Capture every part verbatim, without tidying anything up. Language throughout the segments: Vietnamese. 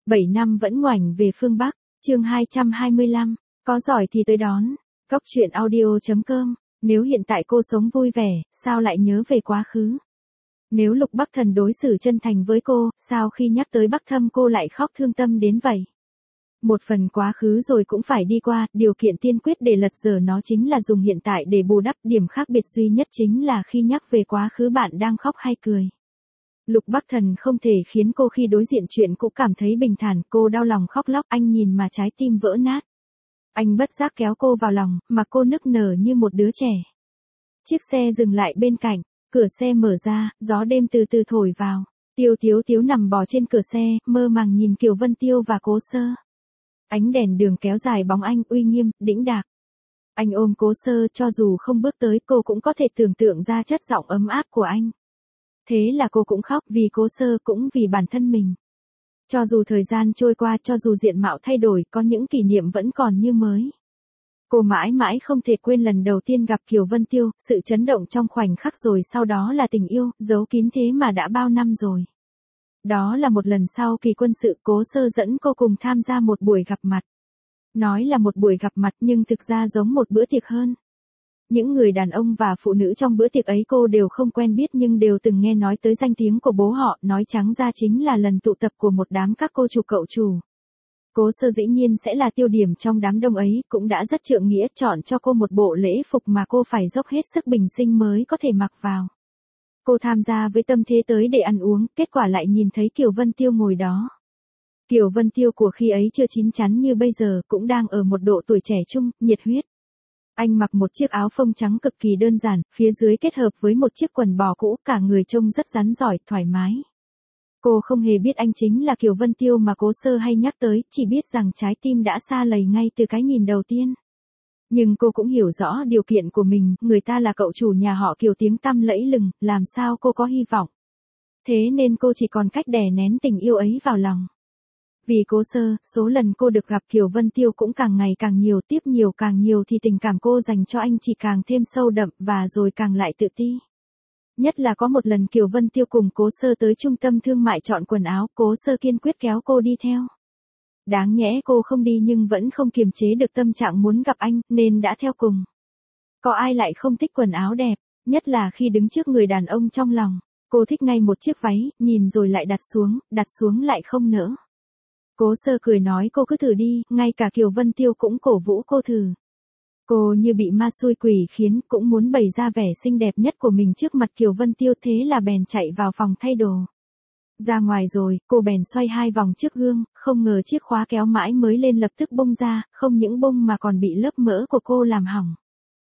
bảy năm vẫn ngoảnh về phương Bắc, chương hai trăm hai mươi lăm, có giỏi thì tới đón. Cóc truyện audio chấm com, nếu hiện tại cô sống vui vẻ, sao lại nhớ về quá khứ? Nếu Lục Bắc Thần đối xử chân thành với cô, sao khi nhắc tới Bắc Thâm cô lại khóc thương tâm đến vậy? Một phần quá khứ rồi cũng phải đi qua, điều kiện tiên quyết để lật dở nó chính là dùng hiện tại để bù đắp, điểm khác biệt duy nhất chính là khi nhắc về quá khứ bạn đang khóc hay cười. Lục Bắc Thần không thể khiến cô khi đối diện chuyện cũng cảm thấy bình thản, cô đau lòng khóc lóc, anh nhìn mà trái tim vỡ nát. Anh bất giác kéo cô vào lòng, mà cô nức nở như một đứa trẻ. Chiếc xe dừng lại bên cạnh, cửa xe mở ra, gió đêm từ từ thổi vào. Tiêu Tiếu Tiếu nằm bò trên cửa xe, mơ màng nhìn Kiều Vân Tiêu và Cố Sơ. Ánh đèn đường kéo dài bóng anh uy nghiêm, đĩnh đạc. Anh ôm Cố Sơ, cho dù không bước tới cô cũng có thể tưởng tượng ra chất giọng ấm áp của anh. Thế là cô cũng khóc vì Cố Sơ cũng vì bản thân mình. Cho dù thời gian trôi qua, cho dù diện mạo thay đổi, có những kỷ niệm vẫn còn như mới. Cô mãi mãi không thể quên lần đầu tiên gặp Kiều Vân Tiêu, sự chấn động trong khoảnh khắc rồi sau đó là tình yêu, giấu kín thế mà đã bao năm rồi. Đó là một lần sau kỳ quân sự, Cố Sơ dẫn cô cùng tham gia một buổi gặp mặt. Nói là một buổi gặp mặt nhưng thực ra giống một bữa tiệc hơn. Những người đàn ông và phụ nữ trong bữa tiệc ấy cô đều không quen biết nhưng đều từng nghe nói tới danh tiếng của bố họ, nói trắng ra chính là lần tụ tập của một đám các cô chủ cậu chủ. Cố Sơ dĩ nhiên sẽ là tiêu điểm trong đám đông ấy, cũng đã rất trượng nghĩa chọn cho cô một bộ lễ phục mà cô phải dốc hết sức bình sinh mới có thể mặc vào. Cô tham gia với tâm thế tới để ăn uống, kết quả lại nhìn thấy Kiều Vân Tiêu ngồi đó. Kiều Vân Tiêu của khi ấy chưa chín chắn như bây giờ, cũng đang ở một độ tuổi trẻ trung, nhiệt huyết. Anh mặc một chiếc áo phông trắng cực kỳ đơn giản, phía dưới kết hợp với một chiếc quần bò cũ, cả người trông rất rắn giỏi, thoải mái. Cô không hề biết anh chính là Kiều Vân Tiêu mà Cố Sơ hay nhắc tới, chỉ biết rằng trái tim đã sa lầy ngay từ cái nhìn đầu tiên. Nhưng cô cũng hiểu rõ điều kiện của mình, người ta là cậu chủ nhà họ Kiều tiếng tăm lẫy lừng, làm sao cô có hy vọng. Thế nên cô chỉ còn cách đè nén tình yêu ấy vào lòng. Vì Cố Sơ, số lần cô được gặp Kiều Vân Tiêu cũng càng ngày càng nhiều, tiếp nhiều càng nhiều thì tình cảm cô dành cho anh chỉ càng thêm sâu đậm và rồi càng lại tự ti. Nhất là có một lần Kiều Vân Tiêu cùng Cố Sơ tới trung tâm thương mại chọn quần áo, Cố Sơ kiên quyết kéo cô đi theo. Đáng nhẽ cô không đi nhưng vẫn không kiềm chế được tâm trạng muốn gặp anh, nên đã theo cùng. Có ai lại không thích quần áo đẹp, nhất là khi đứng trước người đàn ông trong lòng. Cô thích ngay một chiếc váy, nhìn rồi lại đặt xuống, đặt xuống lại không nỡ. Cố Sơ cười nói cô cứ thử đi, ngay cả Kiều Vân Tiêu cũng cổ vũ cô thử. Cô như bị ma xui quỷ khiến, cũng muốn bày ra vẻ xinh đẹp nhất của mình trước mặt Kiều Vân Tiêu, thế là bèn chạy vào phòng thay đồ. Ra ngoài rồi, cô bèn xoay hai vòng trước gương, không ngờ chiếc khóa kéo mãi mới lên lập tức bung ra, không những bung mà còn bị lớp mỡ của cô làm hỏng.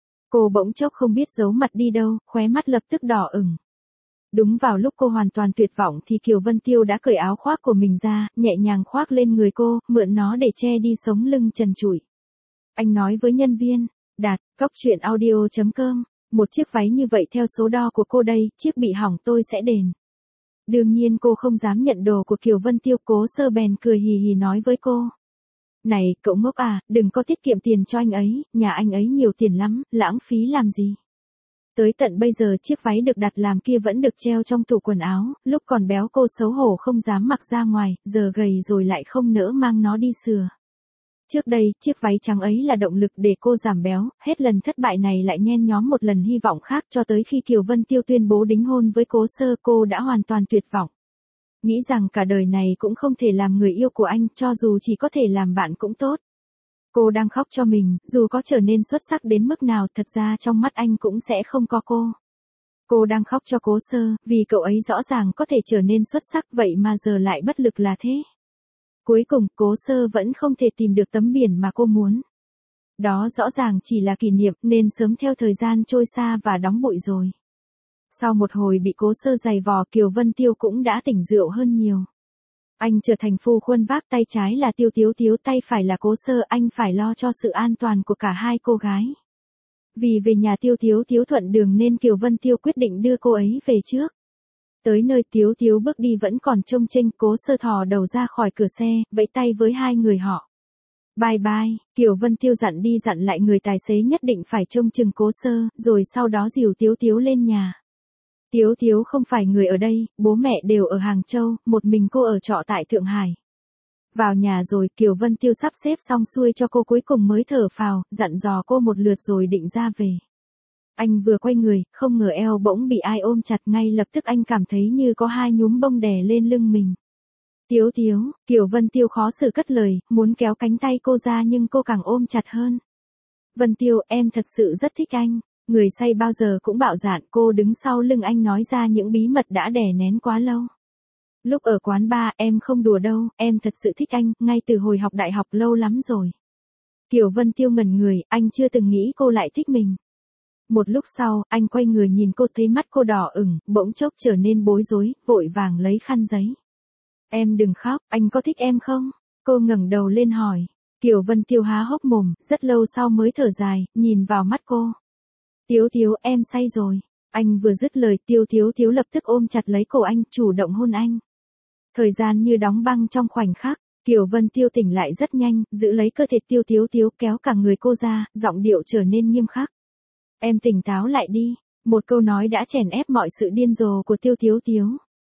Cô bỗng chốc không biết giấu mặt đi đâu, khóe mắt lập tức đỏ ửng. Đúng vào lúc cô hoàn toàn tuyệt vọng thì Kiều Vân Tiêu đã cởi áo khoác của mình ra, nhẹ nhàng khoác lên người cô, mượn nó để che đi sống lưng trần trụi. Anh nói với nhân viên, Đạt, Cóc truyện audio chấm com, một chiếc váy như vậy theo số đo của cô đây, chiếc bị hỏng tôi sẽ đền. Đương nhiên cô không dám nhận đồ của Kiều Vân Tiêu, Cố Sơ bèn cười hì hì nói với cô. Này, cậu ngốc à, đừng có tiết kiệm tiền cho anh ấy, nhà anh ấy nhiều tiền lắm, lãng phí làm gì. Tới tận bây giờ chiếc váy được đặt làm kia vẫn được treo trong tủ quần áo, lúc còn béo cô xấu hổ không dám mặc ra ngoài, giờ gầy rồi lại không nỡ mang nó đi sửa. Trước đây, chiếc váy trắng ấy là động lực để cô giảm béo, hết lần thất bại này lại nhen nhóm một lần hy vọng khác, cho tới khi Kiều Vân Tiêu tuyên bố đính hôn với Cố Sơ cô đã hoàn toàn tuyệt vọng. Nghĩ rằng cả đời này cũng không thể làm người yêu của anh, cho dù chỉ có thể làm bạn cũng tốt. Cô đang khóc cho mình, dù có trở nên xuất sắc đến mức nào thật ra trong mắt anh cũng sẽ không có cô. Cô đang khóc cho Cố Sơ, vì cậu ấy rõ ràng có thể trở nên xuất sắc vậy mà giờ lại bất lực là thế. Cuối cùng, Cố Sơ vẫn không thể tìm được tấm biển mà cô muốn. Đó rõ ràng chỉ là kỷ niệm nên sớm theo thời gian trôi xa và đóng bụi rồi. Sau một hồi bị Cố Sơ giày vò, Kiều Vân Tiêu cũng đã tỉnh rượu hơn nhiều. Anh trở thành phu khuân vác, tay trái là Tiêu Tiếu Tiếu, tay phải là Cố Sơ, anh phải lo cho sự an toàn của cả hai cô gái. Vì về nhà Tiêu Tiếu Tiếu thuận đường nên Kiều Vân Tiêu quyết định đưa cô ấy về trước. Tới nơi Tiếu Tiếu bước đi vẫn còn trông chênh, Cố Sơ thò đầu ra khỏi cửa xe, vẫy tay với hai người họ. Bye bye, Kiều Vân Tiêu dặn đi dặn lại người tài xế nhất định phải trông chừng Cố Sơ, rồi sau đó dìu Tiếu Tiếu lên nhà. Tiếu Tiếu không phải người ở đây, bố mẹ đều ở Hàng Châu, một mình cô ở trọ tại Thượng Hải. Vào nhà rồi, Kiều Vân Tiêu sắp xếp xong xuôi cho cô cuối cùng mới thở phào, dặn dò cô một lượt rồi định ra về. Anh vừa quay người, không ngờ eo bỗng bị ai ôm chặt, ngay lập tức anh cảm thấy như có hai nhúm bông đè lên lưng mình. Tiếu Tiếu, Kiều Vân Tiêu khó xử cất lời, muốn kéo cánh tay cô ra nhưng cô càng ôm chặt hơn. Vân Tiêu, em thật sự rất thích anh. Người say bao giờ cũng bạo dạn, cô đứng sau lưng anh nói ra những bí mật đã đè nén quá lâu. Lúc ở quán bar, em không đùa đâu, em thật sự thích anh, ngay từ hồi học đại học lâu lắm rồi. Kiều Vân Tiêu ngẩn người, anh chưa từng nghĩ cô lại thích mình. Một lúc sau, anh quay người nhìn cô, thấy mắt cô đỏ ửng, bỗng chốc trở nên bối rối, vội vàng lấy khăn giấy. Em đừng khóc, anh có thích em không? Cô ngẩng đầu lên hỏi. Kiều Vân Tiêu há hốc mồm, rất lâu sau mới thở dài, nhìn vào mắt cô. Tiếu Tiếu, em say rồi. Anh vừa dứt lời, Tiêu Tiếu Tiếu lập tức ôm chặt lấy cổ anh, chủ động hôn anh. Thời gian như đóng băng trong khoảnh khắc, Kiều Vân Tiêu tỉnh lại rất nhanh, giữ lấy cơ thể Tiêu Tiếu Tiếu kéo cả người cô ra, giọng điệu trở nên nghiêm khắc. Em tỉnh táo lại đi, một câu nói đã chèn ép mọi sự điên rồ của Tiêu Tiếu Tiếu.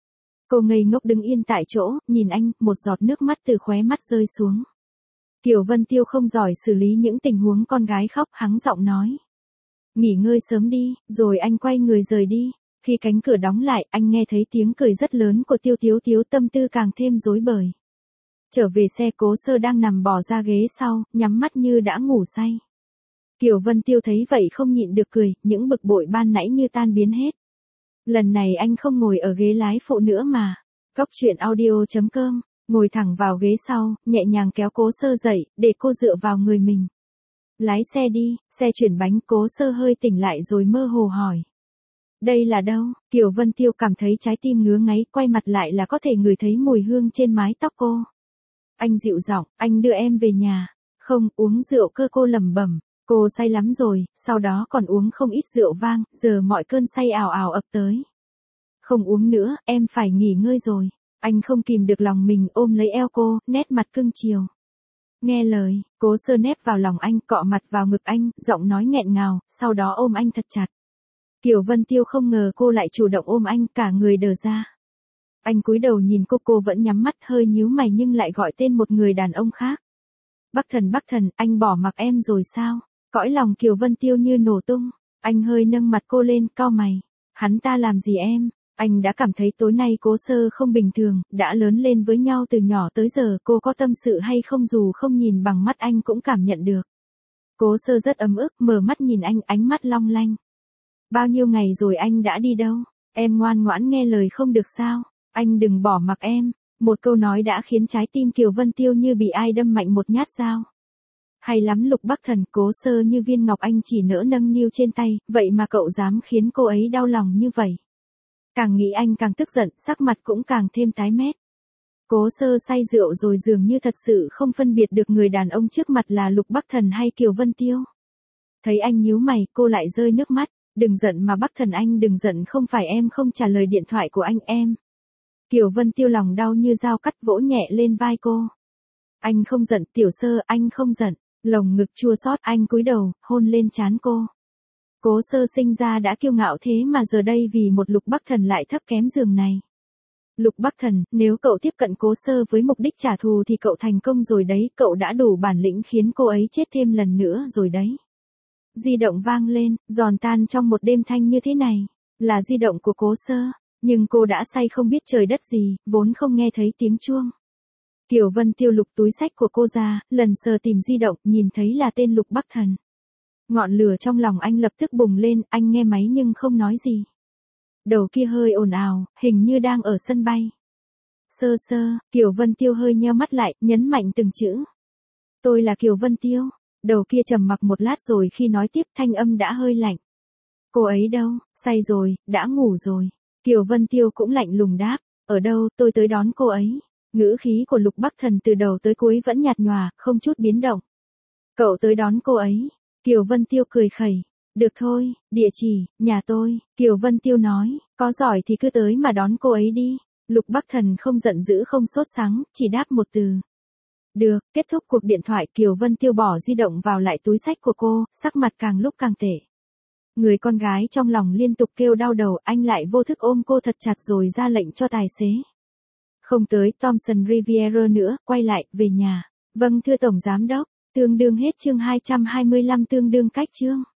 Cô ngây ngốc đứng yên tại chỗ, nhìn anh, một giọt nước mắt từ khóe mắt rơi xuống. Kiều Vân Tiêu không giỏi xử lý những tình huống con gái khóc, hắng giọng nói. Nghỉ ngơi sớm đi, rồi anh quay người rời đi. Khi cánh cửa đóng lại, anh nghe thấy tiếng cười rất lớn của Tiêu Tiếu Tiếu, tâm tư càng thêm rối bời. Trở về xe, Cố Sơ đang nằm bò ra ghế sau, nhắm mắt như đã ngủ say. Kiều Vân Tiêu thấy vậy không nhịn được cười, những bực bội ban nãy như tan biến hết. Lần này anh không ngồi ở ghế lái phụ nữa mà. Cóc truyện audio chấm com, ngồi thẳng vào ghế sau, nhẹ nhàng kéo Cố Sơ dậy, để cô dựa vào người mình. Lái xe đi, xe chuyển bánh. Cố Sơ hơi tỉnh lại rồi mơ hồ hỏi. Đây là đâu? Kiều Vân Tiêu cảm thấy trái tim ngứa ngáy, quay mặt lại là có thể ngửi thấy mùi hương trên mái tóc cô. Anh dịu giọng, anh đưa em về nhà. Không, uống rượu cơ, cô lẩm bẩm. Cô say lắm rồi, sau đó còn uống không ít rượu vang, giờ mọi cơn say ào ào ập tới. Không uống nữa, em phải nghỉ ngơi rồi. Anh không kìm được lòng mình, ôm lấy eo cô, nét mặt cưng chiều. Nghe lời, Cố Sơ nép vào lòng anh, cọ mặt vào ngực anh, giọng nói nghẹn ngào, sau đó ôm anh thật chặt. Kiều Vân Tiêu không ngờ cô lại chủ động ôm anh, cả người đờ ra. Anh cúi đầu nhìn cô, cô vẫn nhắm mắt, hơi nhíu mày nhưng lại gọi tên một người đàn ông khác. Bắc Thần, Bắc Thần, anh bỏ mặc em rồi sao? Cõi lòng Kiều Vân Tiêu như nổ tung. Anh hơi nâng mặt cô lên, cau mày. Hắn ta làm gì em? Anh đã cảm thấy tối nay Cố Sơ không bình thường, đã lớn lên với nhau từ nhỏ tới giờ, cô có tâm sự hay không dù không nhìn bằng mắt anh cũng cảm nhận được. Cố Sơ rất ấm ức, mở mắt nhìn anh, ánh mắt long lanh. Bao nhiêu ngày rồi anh đã đi đâu? Em ngoan ngoãn nghe lời không được sao? Anh đừng bỏ mặc em. Một câu nói đã khiến trái tim Kiều Vân Tiêu như bị ai đâm mạnh một nhát dao. Hay lắm Lục Bắc Thần, Cố Sơ như viên ngọc, anh chỉ nỡ nâng niu trên tay, vậy mà cậu dám khiến cô ấy đau lòng như vậy. Càng nghĩ anh càng tức giận, sắc mặt cũng càng thêm tái mét. Cố Sơ say rượu rồi dường như thật sự không phân biệt được người đàn ông trước mặt là Lục Bắc Thần hay Kiều Vân Tiêu. Thấy anh nhíu mày, cô lại rơi nước mắt. Đừng giận mà Bắc Thần, anh đừng giận, không phải em không trả lời điện thoại của anh em. Kiều Vân Tiêu lòng đau như dao cắt, vỗ nhẹ lên vai cô. Anh không giận, Tiểu Sơ, anh không giận. Lồng ngực chua xót, anh cúi đầu, hôn lên trán cô. Cố Sơ sinh ra đã kiêu ngạo thế mà giờ đây vì một Lục Bắc Thần lại thấp kém giường này. Lục Bắc Thần, nếu cậu tiếp cận Cố Sơ với mục đích trả thù thì cậu thành công rồi đấy, cậu đã đủ bản lĩnh khiến cô ấy chết thêm lần nữa rồi đấy. Di động vang lên, giòn tan trong một đêm thanh như thế này. Là di động của Cố Sơ, nhưng cô đã say không biết trời đất gì, vốn không nghe thấy tiếng chuông. Kiều Vân Tiêu lục túi xách của cô ra, lần sờ tìm di động, nhìn thấy là tên Lục Bắc Thần. Ngọn lửa trong lòng anh lập tức bùng lên, anh nghe máy nhưng không nói gì. Đầu kia hơi ồn ào, hình như đang ở sân bay. Sơ Sơ, Kiều Vân Tiêu hơi nheo mắt lại, nhấn mạnh từng chữ. Tôi là Kiều Vân Tiêu. Đầu kia trầm mặc một lát rồi khi nói tiếp, thanh âm đã hơi lạnh. Cô ấy đâu? Say rồi, đã ngủ rồi. Kiều Vân Tiêu cũng lạnh lùng đáp. Ở đâu, tôi tới đón cô ấy. Ngữ khí của Lục Bắc Thần từ đầu tới cuối vẫn nhạt nhòa, không chút biến động. Cậu tới đón cô ấy. Kiều Vân Tiêu cười khẩy. Được thôi, địa chỉ, nhà tôi. Kiều Vân Tiêu nói, có giỏi thì cứ tới mà đón cô ấy đi. Lục Bắc Thần không giận dữ không sốt sắng, chỉ đáp một từ. Được, kết thúc cuộc điện thoại, Kiều Vân Tiêu bỏ di động vào lại túi xách của cô, sắc mặt càng lúc càng tệ. Người con gái trong lòng liên tục kêu đau đầu, anh lại vô thức ôm cô thật chặt rồi ra lệnh cho tài xế. Không tới Thompson Riviera nữa, quay lại, về nhà. Vâng thưa Tổng Giám đốc, tương đương hết chương hai trăm hai mươi lăm tương đương cách chương.